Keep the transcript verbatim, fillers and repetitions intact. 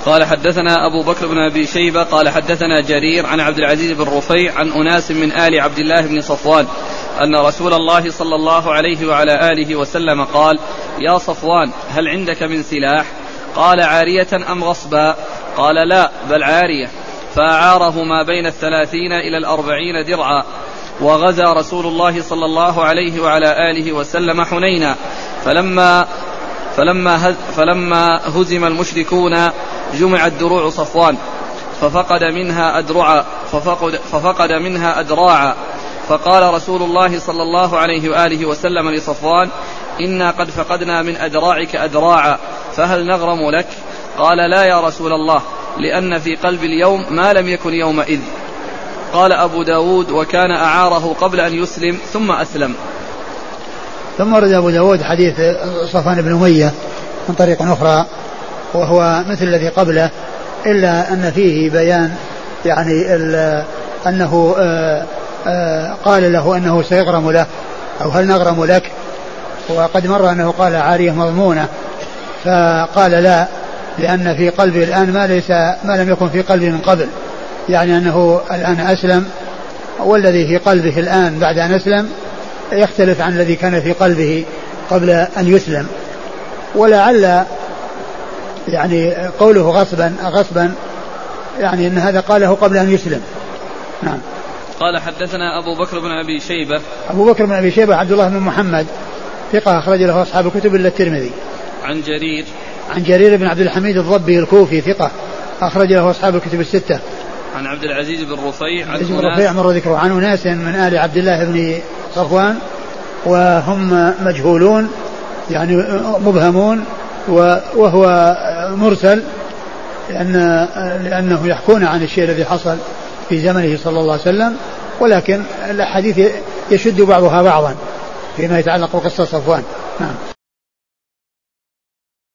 قال حدثنا أبو بكر بن أبي شيبة قال حدثنا جرير عن عبد العزيز بن رفيع عن أناس من آل عبد الله بن صفوان أن رسول الله صلى الله عليه وعلى آله وسلم قال: يا صفوان هل عندك من سلاح؟ قال: عارية أم غصبا؟ قال: لا بل عارية. فأعاره ما بين الثلاثين إلى الأربعين درعا. وغزا رسول الله صلى الله عليه وعلى آله وسلم حنينا، فلما فلما فلما هزم المشركون جمعت دروع صفوان ففقد منها أدرعا ففقد, ففقد منها أدراعا. فقال رسول الله صلى الله عليه وآله وسلم لصفوان: إنا قد فقدنا من أدراعك أدراعا، فهل نغرم لك؟ قال: لا يا رسول الله، لأن في قلب اليوم ما لم يكن يومئذ. قال أبو داود: وكان أعاره قبل أن يسلم ثم أسلم. ثم ورد أبو داود حديث صفوان بن أمية من طريق أخرى وهو مثل الذي قبله، إلا أن فيه بيان يعني أنه آآ آآ قال له أنه سيغرم له أو هل نغرم لك، وقد مر أنه قال عارية مضمونة، فقال لا، لأن في قلبي الآن ما ليس ما لم يكن في قلبي من قبل، يعني أنه الآن أسلم، والذي في قلبه الآن بعد أن أسلم يختلف عن الذي كان في قلبه قبل أن يسلم. ولعل يعني قوله غصبا غصبا يعني أن هذا قاله قبل أن يسلم. نعم. قال حدثنا أبو بكر بن أبي شيبة. أبو بكر بن أبي شيبة عبد الله بن محمد ثقة أخرج له أصحاب الكتب إلا الترمذي. عن جرير عن جرير بن عبد الحميد الضبي الكوفي ثقة أخرج له أصحاب الكتب الستة. عن عبد العزيز بن رفيع عن عبد رفيع مر ذكره عن أناس من آل عبد الله بن صفوان وهم مجهولون يعني مبهمون، وهو مرسل لأن لأنه يحكون عن الشيء الذي حصل في زمنه صلى الله عليه وسلم، ولكن الحديث يشد بعضها بعضا فيما يتعلق بقصة صفوان. نعم.